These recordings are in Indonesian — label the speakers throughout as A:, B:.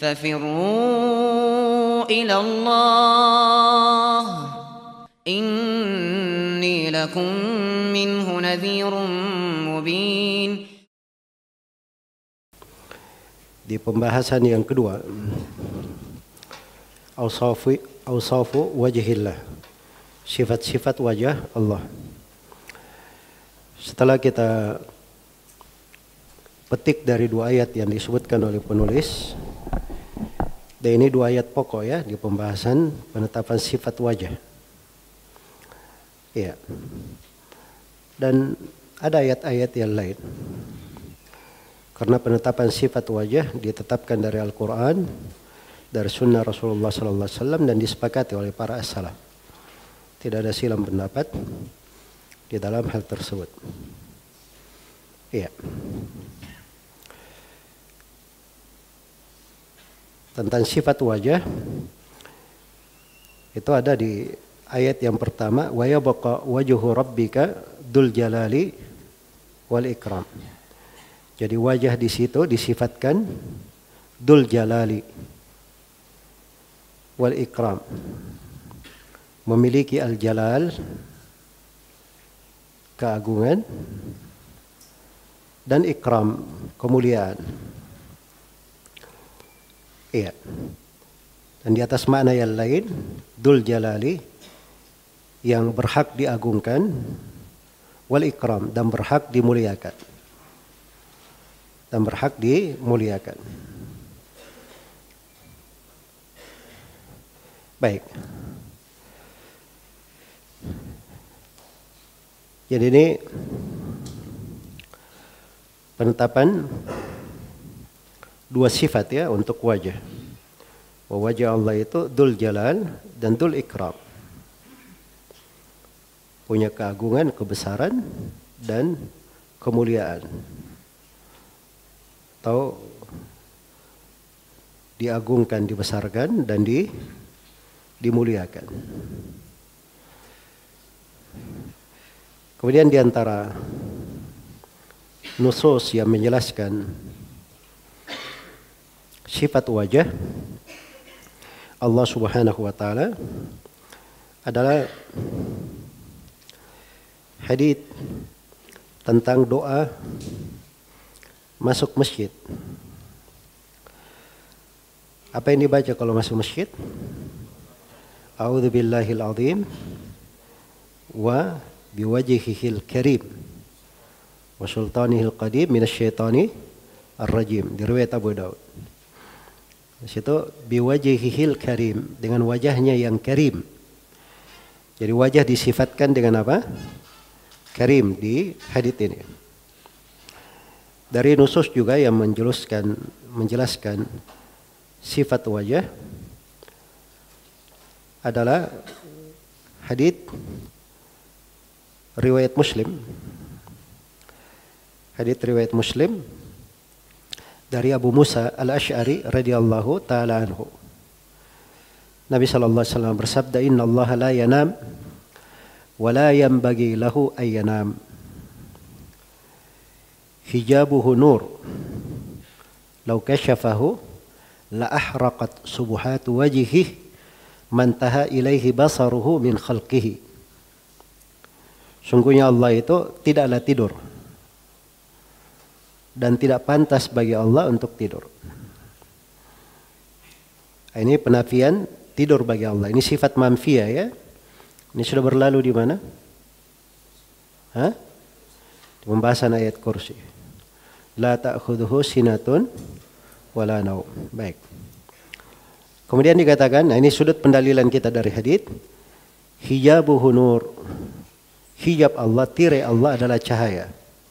A: ففروا إلى الله إني لكم منه نذير مبين.
B: Di pembahasan yang kedua, awsafu wajhillah, sifat-sifat wajah Allah. Setelah kita petik dari dua ayat yang disebutkan oleh penulis, dan ini dua ayat pokok ya di pembahasan penetapan sifat wajah. Ya. Dan ada ayat-ayat yang lain. Karena penetapan sifat wajah ditetapkan dari Al-Quran, dari Sunnah Rasulullah SAW dan disepakati oleh para as-salaf. Tidak ada silang pendapat di dalam hal tersebut. Iya. Tentang sifat wajah itu ada di ayat yang pertama, wa yabqa wajhu rabbika dzul jalali wal ikram. Jadi wajah di situ disifatkan dzul jalali wal ikram, memiliki al-jalal, keagungan, dan ikram, kemuliaan. Iya. Dan di atas makna yang lain, dzul jalali yang berhak diagungkan, wal ikram dan berhak dimuliakan. Dan berhak dimuliakan. Baik. Jadi ini penetapan dua sifat ya untuk wajah. Wajah Allah itu dzul jalal dan dzul ikram. Punya keagungan, kebesaran dan kemuliaan. Atau diagungkan, dibesarkan dan dimuliakan. Kemudian di antara nusus yang menjelaskan sifat wajah Allah Subhanahu wa taala adalah hadits tentang doa masuk masjid. Apa yang dibaca kalau masuk masjid? A'udzubillahil azim wa biwajhihil karim wa sultanihil qadim minasyaitani ar-rajim. Di riwayat Abu Daud. Di situ biwajhihil karim, dengan wajahnya yang karim. Jadi wajah disifatkan dengan apa? Karim di hadits ini. Dari nusus juga yang menjelaskan sifat wajah adalah hadits riwayat Muslim. Hadits riwayat Muslim dari Abu Musa al-Asy'ari radhiyallahu taala anhu. Nabi sallallahu alaihi wasallam bersabda, "Innallaha la yanam wa la yanbaghi lahu ay yanam. Hijabuhu nur. Law kashafahu la ahraqat subuhatu wajhihi mantaha ilaihi basaruhu min khalqihi." Sungguhnya Allah itu tidaklah tidur. Dan tidak pantas bagi Allah untuk tidur. Ini penafian tidur bagi Allah. Ini sifat manfiyah ya. Ini sudah berlalu di mana? Di pembahasan ayat kursi. La ta'khudhuhu sinatun wala naum. Baik. Kemudian dikatakan, nah ini sudut pendalilan kita dari hadits. Hijabuhu nur. Hijab Allah, tirai Allah adalah cahaya.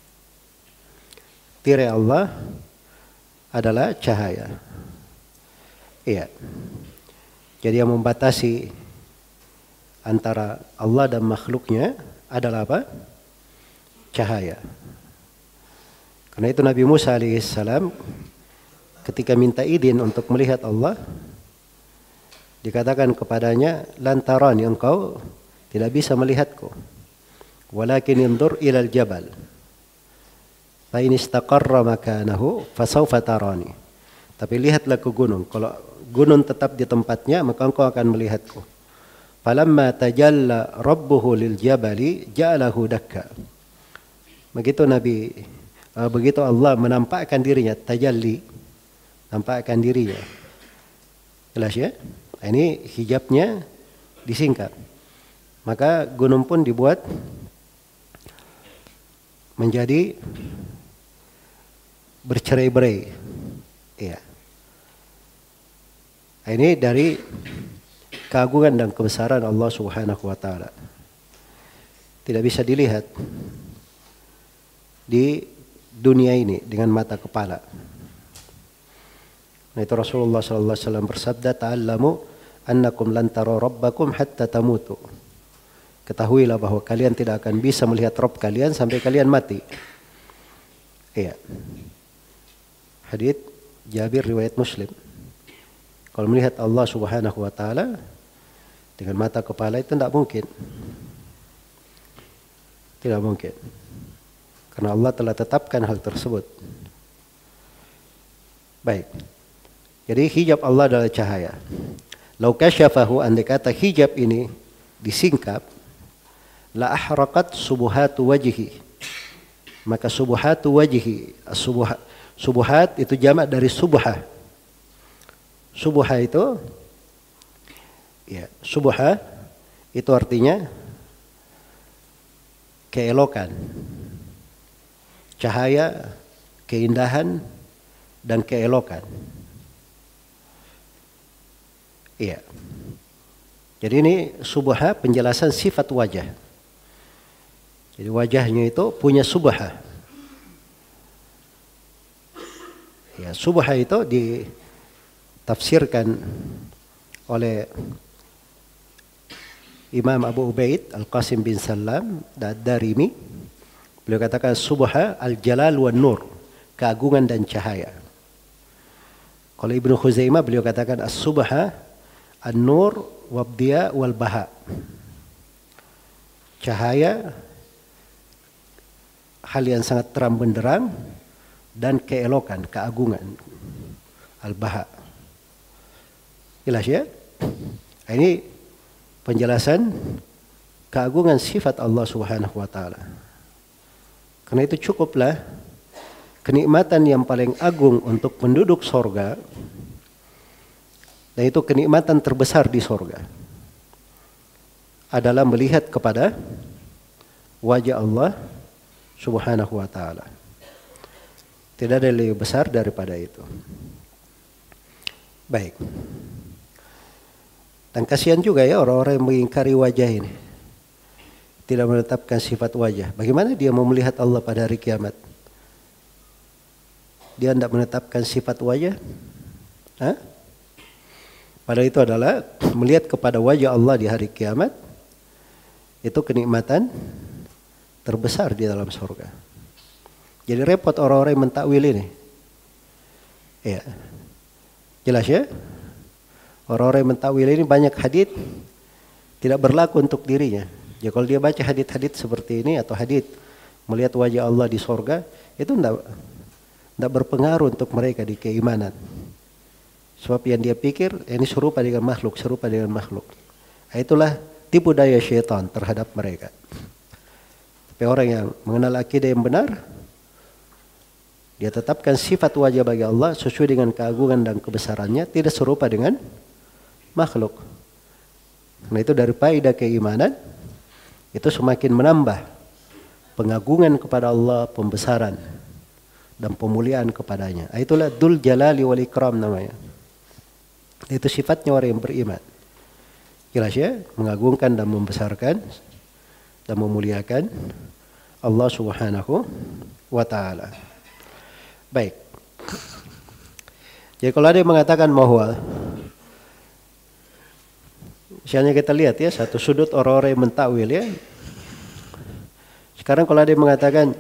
B: Tirai Allah adalah cahaya. Iya. Jadi yang membatasi antara Allah dan makhluknya adalah apa? Cahaya. Karena itu Nabi Musa alaihissalam ketika minta izin untuk melihat Allah, dikatakan kepadanya, lantaran engkau tidak bisa melihatku. Walakin indur ilal jabal. Fa in istaqarra makanahu fasawfa tarani. Tapi lihatlah ke gunung. Kalau gunung tetap di tempatnya, maka engkau akan melihatku. Falamma tajalla rabbuhu lil jabali ja'alahu dakka. Begitu Allah menampakkan dirinya, tajalli, nampakkan dirinya. Jelas ya? Ini hijabnya disingkap. Maka gunung pun dibuat menjadi bercerai-berai. Iya. Ini dari keagungan dan kebesaran Allah Subhanahu wa taala. Tidak bisa dilihat di dunia ini dengan mata kepala. Nah, itu Rasulullah sallallahu alaihi wasallam bersabda, "Ta'allamu annakum lan tara rabbakum hatta tamutu." Ketahuilah bahwa kalian tidak akan bisa melihat Rabb kalian sampai kalian mati. Iya. Hadits Jabir riwayat Muslim. Kalau melihat Allah Subhanahu wa taala dengan mata kepala itu tidak mungkin. Tidak mungkin. Karena Allah telah tetapkan hal tersebut. Baik. Jadi hijab Allah adalah cahaya. Lau kasyafahu, andai kata hijab ini disingkap, la ahraqat subuhatu wajhi. Maka subuhatu wajhi, subuhat itu jamak dari subha. Subha itu ya, subha itu artinya keelokan, cahaya, keindahan dan keelokan. Iya. Jadi ini subha penjelasan sifat wajah. Jadi wajahnya itu punya subha. Ya, subha itu ditafsirkan oleh Imam Abu Ubaid Al-Qasim bin Salam Ad-Darimi. Beliau katakan subha al-jalal wan nur, keagungan dan cahaya. Kalau Ibnu Khuzaimah beliau katakan as-subha an-nur wabdiya wal baha. Cahaya, hal yang sangat terang benderang dan keelokan, keagungan. Al-baha. Jelas ya? Ini penjelasan keagungan sifat Allah Subhanahu wa taala. Karena itu cukuplah kenikmatan yang paling agung untuk penduduk sorga, dan itu kenikmatan terbesar di sorga, adalah melihat kepada wajah Allah Subhanahu wa ta'ala. Tidak ada yang lebih besar daripada itu. Baik. Dan kasihan juga ya orang-orang yang mengingkari wajah ini, tidak menetapkan sifat wajah. Bagaimana dia mau melihat Allah pada hari kiamat? Dia tidak menetapkan sifat wajah? Hah? Padahal itu adalah melihat kepada wajah Allah di hari kiamat, itu kenikmatan terbesar di dalam surga. Jadi repot orang-orang yang mentakwil ini. Ya. Jelas ya? Orang-orang yang mentakwil ini banyak hadits tidak berlaku untuk dirinya. Ya, kalau dia baca hadits-hadits seperti ini atau hadits melihat wajah Allah di surga, itu tidak berpengaruh untuk mereka di keimanan. Sebab yang dia pikir ini serupa dengan makhluk, serupa dengan makhluk. Itulah tipu daya syaitan terhadap mereka. Tapi orang yang mengenal akidah yang benar, dia tetapkan sifat wajah bagi Allah sesuai dengan keagungan dan kebesarannya, tidak serupa dengan makhluk. Nah, itu dari faedah keimanan, itu semakin menambah pengagungan kepada Allah, pembesaran dan pemuliaan kepadanya. Itulah Dzul Jalali wal Ikram namanya. Itu sifatnya orang yang beriman. Jelas ya, mengagungkan dan membesarkan dan memuliakan Allah Subhanahu wa taala. Baik. Jadi kalau ada yang mengatakan bahwa, misalnya kita lihat ya satu sudut orang-orang yang mentakwil ya. Sekarang kalau ada yang mengatakan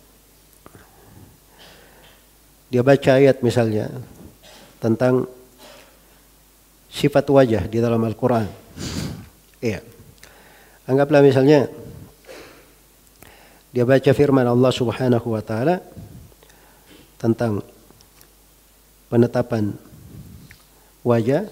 B: dia baca ayat misalnya tentang sifat wajah di dalam Al-Quran. Iya. Anggaplah misalnya dia baca firman Allah Subhanahu wa taala tentang penetapan wajah.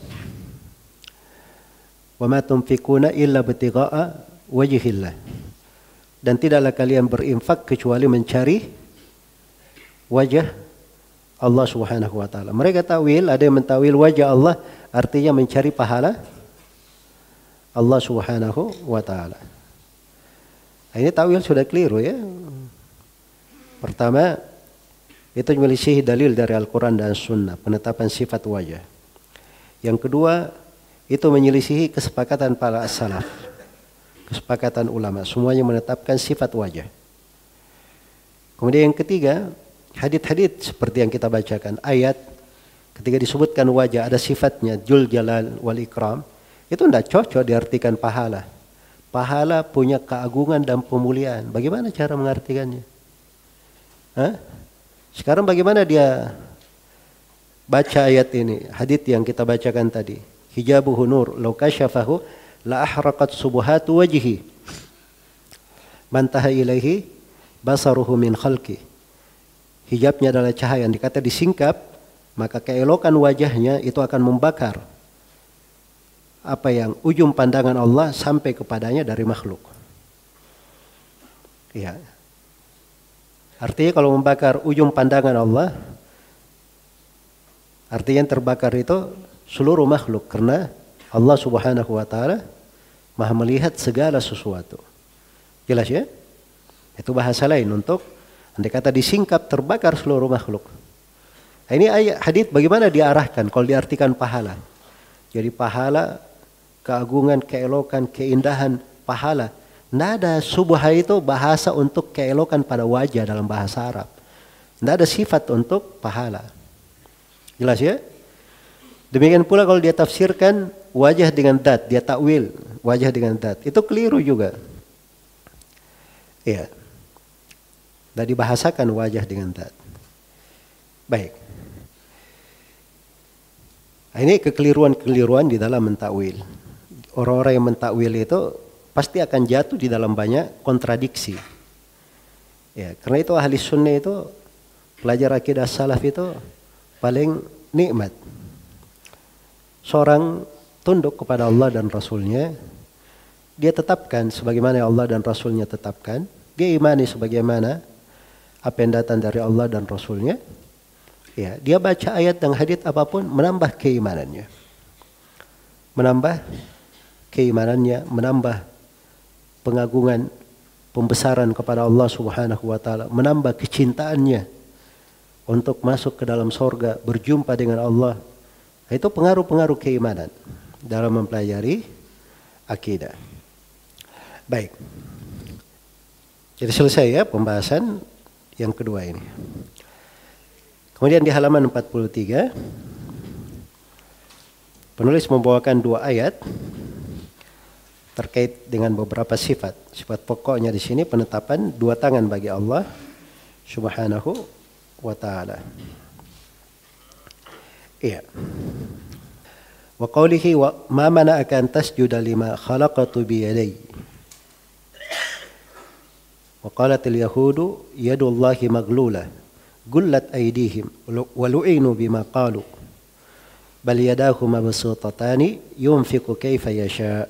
B: Wa ma tunfikuna illa ibtigha'a wajhillah. Dan tidaklah kalian berinfak kecuali mencari wajah Allah Subhanahu wa taala. Mereka takwil, ada yang mentawil wajah Allah artinya mencari pahala Allah Subhanahu wa taala. Ini takwil sudah keliru ya. Pertama, itu menyelisihi dalil dari Al-Quran dan Sunnah, penetapan sifat wajah. Yang kedua, itu menyelisihi kesepakatan para as-salaf, kesepakatan ulama, semuanya menetapkan sifat wajah. Kemudian yang ketiga, hadits-hadits seperti yang kita bacakan, ayat ketika disebutkan wajah ada sifatnya Dzul Jalal wal Ikram, itu tidak cocok diartikan pahala. Pahala punya keagungan dan pemuliaan. Bagaimana cara mengartikannya? Hah? Sekarang bagaimana dia baca ayat ini, hadits yang kita bacakan tadi. Hijabuhu nur, law kasyafahu la ahraqat subuhatu wajhi. Man taha ilaihi basaruhu min khalqi. Hijabnya adalah cahaya, yang dikata disingkap, maka keelokan wajahnya itu akan membakar apa yang ujung pandangan Allah sampai kepadanya dari makhluk. Ya. Artinya kalau membakar ujung pandangan Allah, artinya yang terbakar itu seluruh makhluk, karena Allah Subhanahu wa taala Maha melihat segala sesuatu. Jelas ya? Itu bahasa lain untuk andai kata disingkap terbakar seluruh makhluk. Nah, ini ayat hadits bagaimana diarahkan kalau diartikan pahala. Jadi pahala, keagungan, keelokan, keindahan, pahala. Nada subha itu bahasa untuk keelokan pada wajah dalam bahasa Arab. Tidak ada sifat untuk pahala. Jelas ya? Demikian pula kalau dia tafsirkan wajah dengan dat, dia takwil wajah dengan dat, itu keliru juga. Ya. Dan dibahasakan wajah dengan dat. Baik. Nah, ini kekeliruan-kekeliruan di dalam mentakwil. Orang-orang yang mentakwil itu pasti akan jatuh di dalam banyak kontradiksi. Ya, karena itu ahli sunnah itu, pelajar akidah salaf itu paling nikmat. Seorang tunduk kepada Allah dan Rasulnya, dia tetapkan sebagaimana Allah dan Rasulnya tetapkan, dia imani sebagaimana apa yang datang dari Allah dan Rasulnya. Ya, dia baca ayat dan hadits apapun menambah keimanannya. Menambah keimanannya, menambah pengagungan, pembesaran kepada Allah Subhanahu wa taala, menambah kecintaannya untuk masuk ke dalam sorga, berjumpa dengan Allah. Itu pengaruh-pengaruh keimanan dalam mempelajari akidah. Baik. Jadi selesai ya pembahasan yang kedua ini. Kemudian di halaman 43 penulis membawakan dua ayat terkait dengan beberapa sifat. Sifat pokoknya di sini penetapan dua tangan bagi Allah Subhanahu wa taala. Iya. Wa qawlihi wa ma mana'aka an tasjuda lima khalaqtu bi yadayya. Wa qalat al-yahudu yadullahi maghlula gullat aydihim wa lu'inu bima qalu bal yadahu mabsutatani yunfiqu kaifa yasha.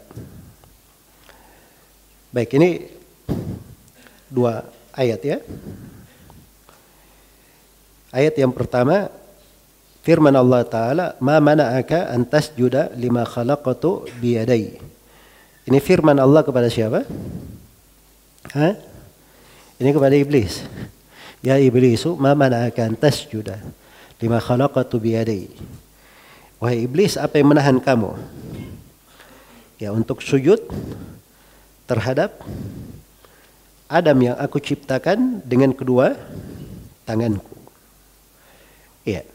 B: Baik, ini dua ayat ya. Ayat yang pertama firman Allah Ta'ala, ma mana'aka an tasjuda lima khalaqtu biyadai. Ini firman Allah kepada siapa? Hah? Ini kepada iblis. Ya iblisu, ma mana'aka an tasjuda lima khalaqtu biyadai. Wahai iblis, apa yang menahan kamu? Ya, untuk sujud terhadap Adam yang aku ciptakan dengan kedua tanganku. Iya.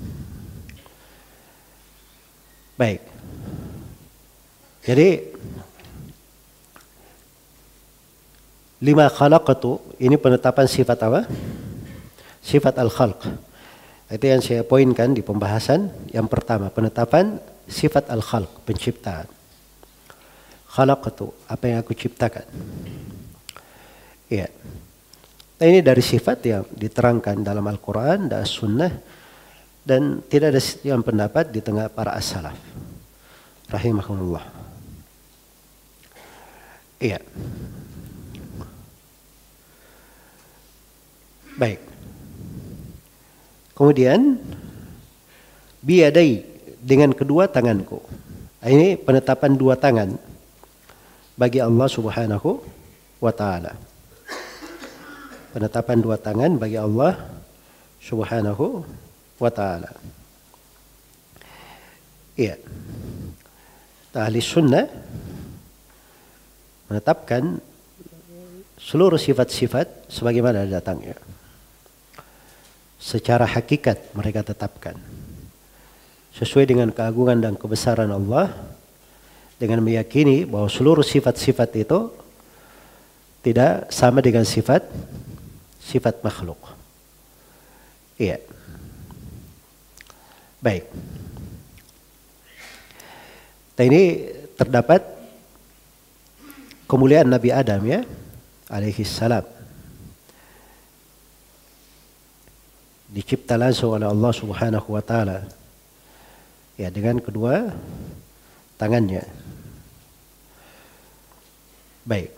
B: Baik. Jadi lima khalaqtu ini penetapan sifat apa? Sifat al-khalq. Itu yang saya poinkan di pembahasan yang pertama, penetapan sifat al-khalq, penciptaan. Khalaqtu, apa yang aku ciptakan. Iya. Nah, ini dari sifat yang diterangkan dalam Al-Quran dan Sunnah Dan tidak ada yang pendapat di tengah para as-salaf rahimahumullah. Iya. Baik. Kemudian biyadai, dengan kedua tanganku. Ini penetapan dua tangan bagi Allah Subhanahu wa taala. Penetapan dua tangan bagi Allah Subhanahu wa taala. Iya. Ahli sunnah menetapkan seluruh sifat-sifat sebagaimana datangnya. Secara hakikat mereka tetapkan. Sesuai dengan keagungan dan kebesaran Allah, dengan meyakini bahwa seluruh sifat-sifat itu tidak sama dengan sifat makhluk. Iya. Baik. Nah, ini terdapat kemuliaan Nabi Adam ya, alaihi salam. Dicipta langsung oleh Allah Subhanahu wa taala. Ya, dengan kedua tangannya. Baik.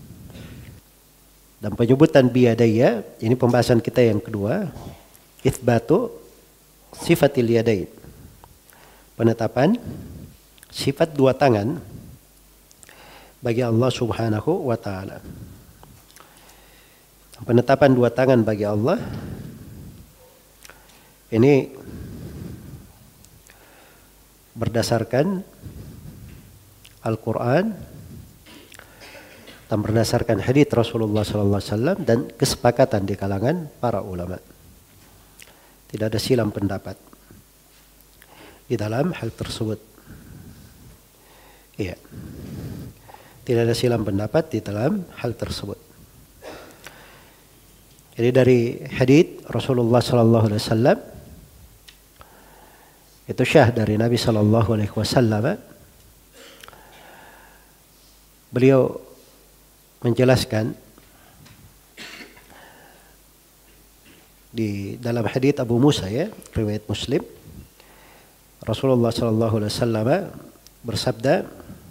B: Dan penyebutan biyadaya, ini pembahasan kita yang kedua, itsbatu sifatil yadain. Penetapan sifat dua tangan bagi Allah Subhanahu wa taala. Penetapan dua tangan bagi Allah ini berdasarkan Al-Quran dan berdasarkan hadits Rasulullah SAW dan kesepakatan di kalangan para ulama. Tidak ada silang pendapat di dalam hal tersebut. Iya. Tidak ada silang pendapat di dalam hal tersebut. Jadi dari hadits Rasulullah SAW itu syah dari Nabi SAW. Beliau menjelaskan di dalam hadits Abu Musa ya, riwayat Muslim, Rasulullah SAW bersabda,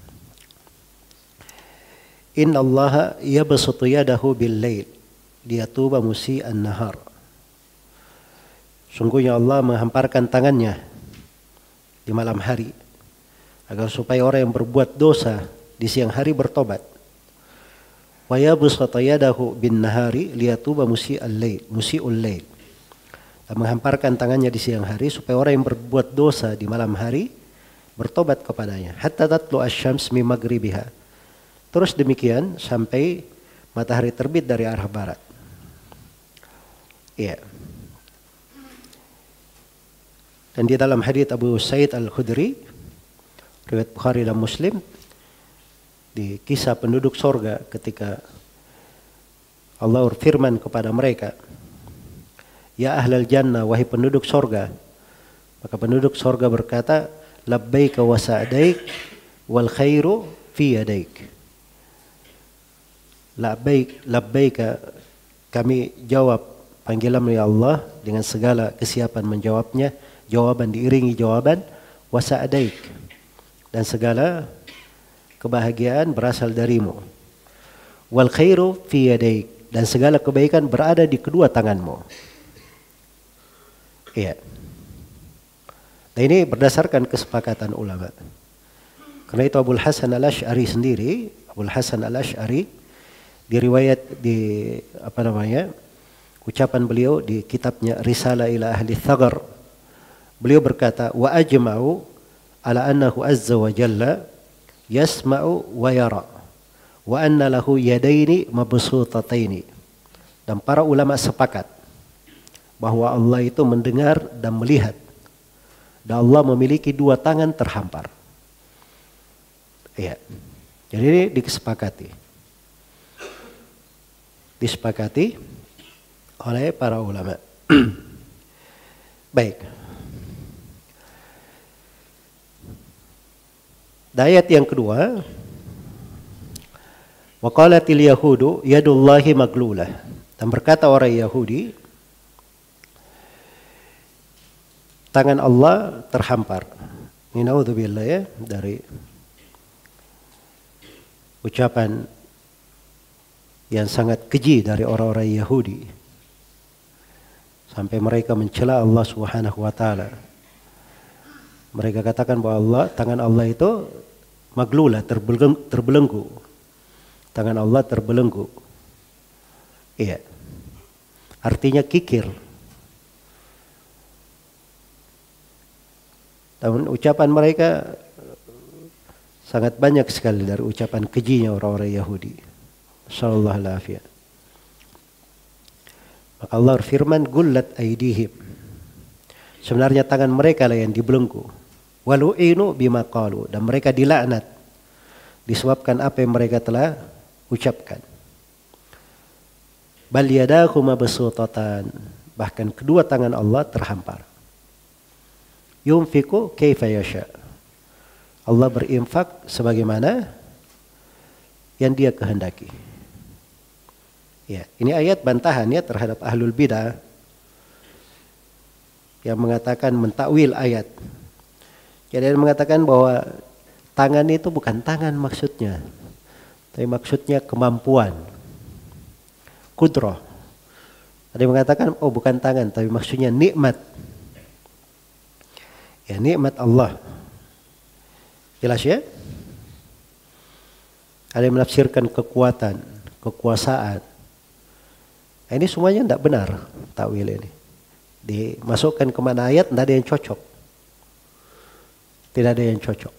B: Inna Allah yabsutu yadahu bil-lail liyatuba musii'an nahar. Sungguhnya Allah menghamparkan tangannya di malam hari agar supaya orang yang berbuat dosa di siang hari bertobat. Wa yabsutu yadahu bin-nahari liyatuba musii'ul lail. Dan menghamparkan tangannya di siang hari supaya orang yang berbuat dosa di malam hari bertobat kepadanya. Hatta tatlu asy-syams min maghribiha. Terus demikian sampai matahari terbit dari arah barat. Iya. Dan di dalam hadits Abu Sa'id Al-Khudri, riwayat Bukhari dan Muslim, di kisah penduduk sorga ketika Allah berfirman kepada mereka, Ya ahlal jannah, wahai penduduk sorga. Maka penduduk sorga berkata, Labbaika wa sa'daik wal khairu fi yadaik. Labbaika, kami jawab panggilan ya Allah dengan segala kesiapan menjawabnya. Jawaban diiringi jawaban, wa sa'daik, dan segala kebahagiaan berasal darimu. Wal khairu fi yadaik, dan segala kebaikan berada di kedua tanganmu. Iya. Nah, ini berdasarkan kesepakatan ulama. Karena itu Abul Hasan Al-Asy'ari sendiri, Abul Hasan Al-Asy'ari diriwayat di ucapan beliau di kitabnya Risalah ila Ahli Thagar. Beliau berkata, wa ajma'u ala annahu azza wa jalla yasma'u wa yara wa anna lahu yadaini mabsutataini. Dan para ulama sepakat bahwa Allah itu mendengar dan melihat, dan Allah memiliki dua tangan terhampar. Iya. Jadi ini disepakati oleh para ulama. Baik. Ayat yang kedua, wa qalatil yahudu yadullahi maglulah. Dan berkata orang Yahudi, tangan Allah terhampar. Ini naudzubillah ya dari ucapan yang sangat keji dari orang-orang Yahudi. Sampai mereka mencela Allah Subhanahu wa taala. Mereka katakan bahwa tangan Allah itu maglula, terbelenggu. Tangan Allah terbelenggu. Iya. Artinya kikir. Namun ucapan mereka sangat banyak sekali dari ucapan kejinya orang-orang Yahudi. Sallallahu alaihi. Maka Allah firman, gullat aidihim. Sebenarnya tangan mereka lah yang dibelenggu. Walu'inu bima qalu, dan mereka dilaknat disebabkan apa yang mereka telah ucapkan. Bal yadahu mabsutatan, bahkan kedua tangan Allah terhampar. Yunfiqu kaifa yasha. Allah berinfak sebagaimana yang Dia kehendaki. Ya, ini ayat bantahan ya terhadap ahlul bidah yang mengatakan mentakwil ayat. Jadi dia mengatakan bahwa tangan itu bukan tangan maksudnya, tapi maksudnya kemampuan, kudrah. Ada yang mengatakan oh bukan tangan, tapi maksudnya nikmat. Ya, nikmat Allah. Jelas ya? Ada yang menafsirkan kekuatan, kekuasaan. Nah, ini semuanya tidak benar takwil ini. Dimasukkan ke mana ayat tidak ada yang cocok. Tidak ada yang cocok.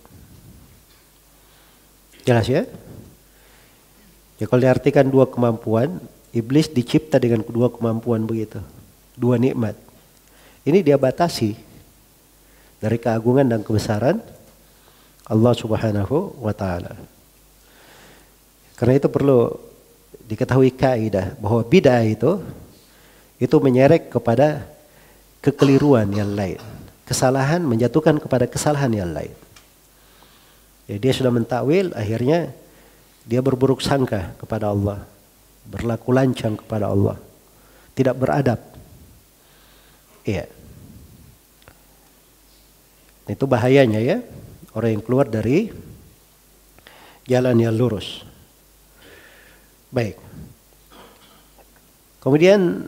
B: Jelas ya? Ya kalau diartikan dua kemampuan, iblis dicipta dengan kedua kemampuan begitu. Dua nikmat. Ini dia batasi dari keagungan dan kebesaran Allah Subhanahu wa taala. Karena itu perlu diketahui kaidah bahwa bid'ah itu menyeret kepada kekeliruan yang lain. Kesalahan menjatuhkan kepada kesalahan yang lain. Jadi dia sudah mentakwil, akhirnya dia berburuk sangka kepada Allah. Berlaku lancang kepada Allah. Tidak beradab. Iya. Itu bahayanya ya. Orang yang keluar dari jalan yang lurus. Baik. Kemudian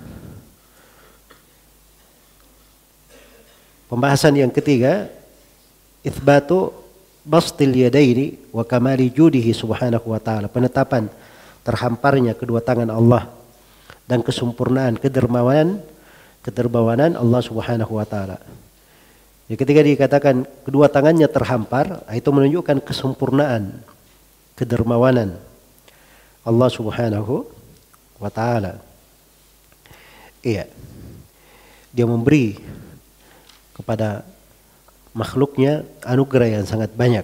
B: pembahasan yang ketiga, itsbatu bastil yadaini wa kamali judihi subhanahu wa ta'ala. Penetapan terhamparnya kedua tangan Allah dan kesempurnaan kedermawanan Allah Subhanahu wa taala. Ya, ketika dikatakan kedua tangannya terhampar, itu menunjukkan kesempurnaan, kedermawanan Allah Subhanahu wa taala. Iya. Dia memberi kepada makhluknya anugerah yang sangat banyak.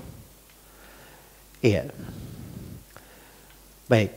B: Iya. Baik.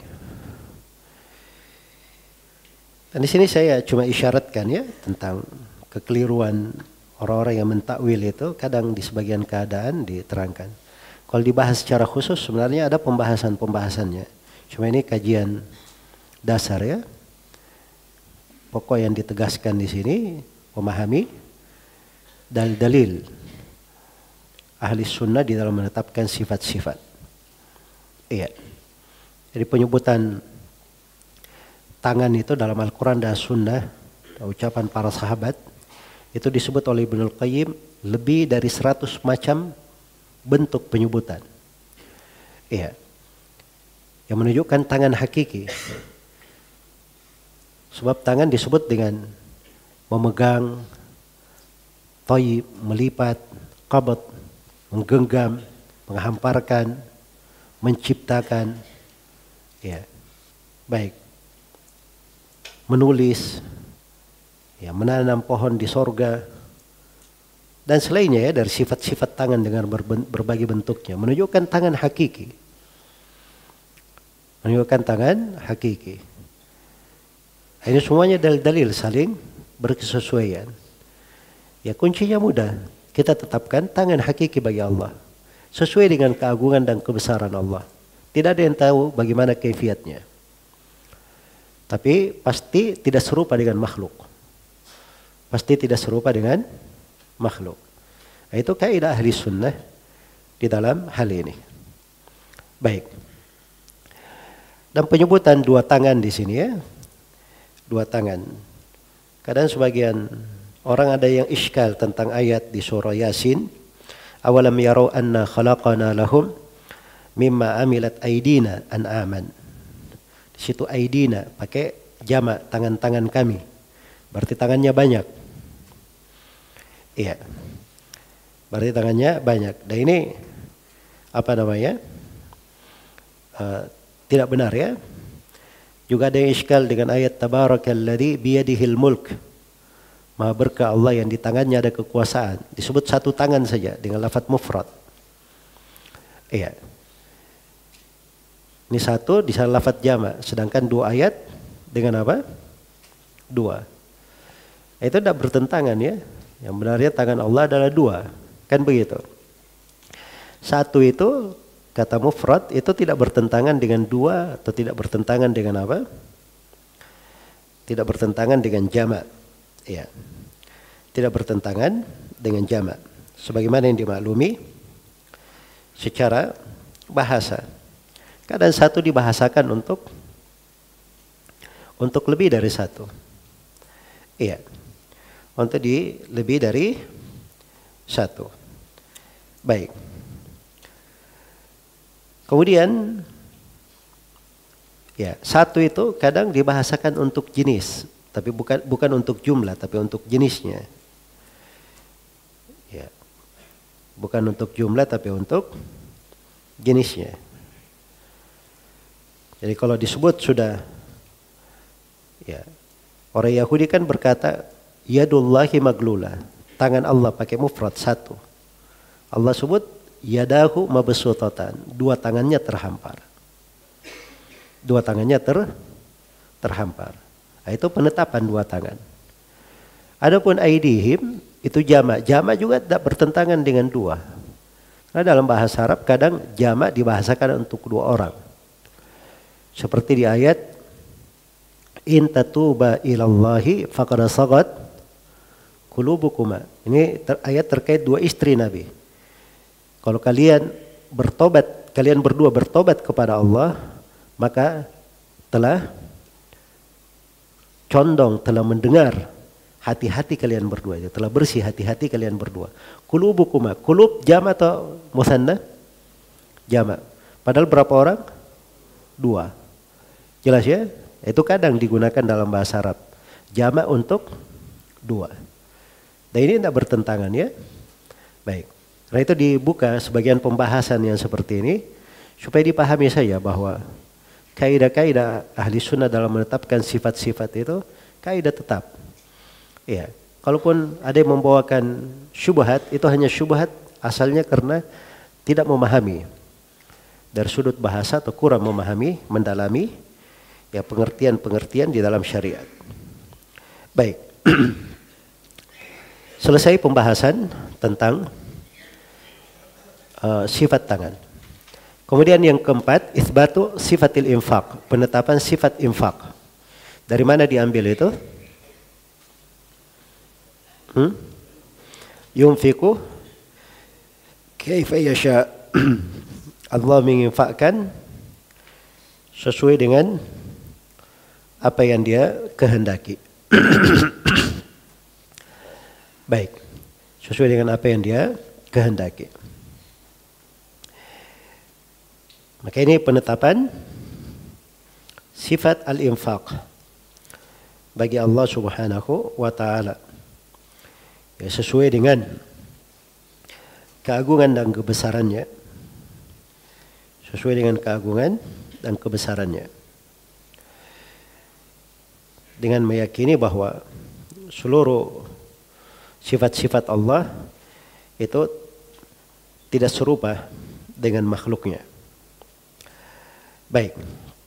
B: Dan di sini saya cuma isyaratkan ya tentang kekeliruan orang-orang yang mentakwil itu, kadang di sebagian keadaan diterangkan. Kalau dibahas secara khusus sebenarnya ada pembahasannya. Cuma ini kajian dasar ya. Pokok yang ditegaskan di sini memahami dalil-dalil ahli sunnah di dalam menetapkan sifat-sifat. Iya. Jadi penyebutan tangan itu dalam Al-Quran dan Sunnah, ucapan para sahabat, itu disebut oleh Ibnul Qayyim lebih dari 100 macam bentuk penyebutan. Iya. Yang menunjukkan tangan hakiki. Sebab tangan disebut dengan memegang, thayyib, melipat, qabd, menggenggam, menghamparkan, menciptakan. Ya. Baik. Menulis, ya, menanam pohon di sorga, dan selainnya ya dari sifat-sifat tangan dengan berbagai bentuknya menunjukkan tangan hakiki. Menunjukkan tangan hakiki. Ini semuanya dalil-dalil saling berkesesuaian. Ya kuncinya mudah, kita tetapkan tangan hakiki bagi Allah sesuai dengan keagungan dan kebesaran Allah. Tidak ada yang tahu bagaimana kaifiatnya. Tapi pasti tidak serupa dengan makhluk. pasti tidak serupa dengan makhluk. Nah, itu kaidah ahli sunnah di dalam hal ini. Baik. Dan penyebutan dua tangan di sini ya. Dua tangan. Kadang sebagian orang ada yang iskal tentang ayat di surah Yasin. Awalam yarau anna khalaqana lahum mimma amilat aidina an'aman. Di situ aidina pakai jamak tangan-tangan kami. Berarti tangannya banyak. Iya. Berarti tangannya banyak. Dan ini apa namanya? Tidak benar ya. Juga ada yang iskal dengan ayat tabarakalladzi biyadihil mulk. Maha berkah Allah yang di tangannya ada kekuasaan. Disebut satu tangan saja dengan lafaz mufrad. Iya. Ini satu di sana lafaz jamak. Sedangkan dua ayat dengan apa? Dua. Itu tidak bertentangan ya. Yang benarnya tangan Allah adalah dua. Kan begitu. Satu itu kata mufrad itu tidak bertentangan dengan dua atau tidak bertentangan dengan apa? Tidak bertentangan dengan jamak. Ya. Tidak bertentangan dengan jamak. Sebagaimana yang dimaklumi secara bahasa. Kadang satu dibahasakan untuk lebih dari satu. Iya. Untuk lebih dari satu. Baik. Kemudian ya, satu itu kadang dibahasakan untuk jenis, tapi bukan untuk jumlah, tapi untuk jenisnya. Ya. Bukan untuk jumlah tapi untuk jenisnya. Jadi kalau disebut sudah ya, orang Yahudi kan berkata yadullahi maglula, tangan Allah pakai mufrad satu. Allah sebut yadahu mabsutatan, dua tangannya terhampar. Dua tangannya terhampar. Nah, itu penetapan dua tangan. Adapun aidihim itu jamak. Jamak juga tidak bertentangan dengan dua. Karena dalam bahasa Arab kadang jamak dibahasakan untuk dua orang. Seperti di ayat in tatuba ilallahi faqad sagat qulubukuma. Ini ayat terkait dua istri Nabi. Kalau kalian bertobat, kalian berdua bertobat kepada Allah, maka telah condong, telah mendengar hati-hati kalian berdua, telah bersih hati-hati kalian berdua. Qulubukuma, qulub jama' atau musanna? Jama'. Padahal berapa orang? Dua. Jelas ya? Itu kadang digunakan dalam bahasa Arab. Jama' untuk dua. Dan ini tidak bertentangan ya. Baik. Karena itu dibuka sebagian pembahasan yang seperti ini supaya dipahami saja bahwa kaidah-kaidah ahli sunnah dalam menetapkan sifat-sifat itu kaidah tetap. Ya, kalaupun ada yang membawakan syubhat, itu hanya syubhat asalnya karena tidak memahami dari sudut bahasa atau kurang memahami, mendalami ya pengertian-pengertian di dalam syariat. Baik. Selesai pembahasan tentang sifat tangan. Kemudian yang keempat, itsbatu sifatil infaq, penetapan sifat infaq. Dari mana diambil itu? Yunfiqu kaifa yasha. Allah menginfakkan sesuai dengan apa yang dia kehendaki. Baik, sesuai dengan apa yang dia kehendaki. Maka ini penetapan sifat al-infaq bagi Allah Subhanahu wa taala. Ya, sesuai dengan keagungan dan kebesarannya. Sesuai dengan keagungan dan kebesarannya. Dengan meyakini bahwa seluruh sifat-sifat Allah itu tidak serupa dengan makhluknya. Baik,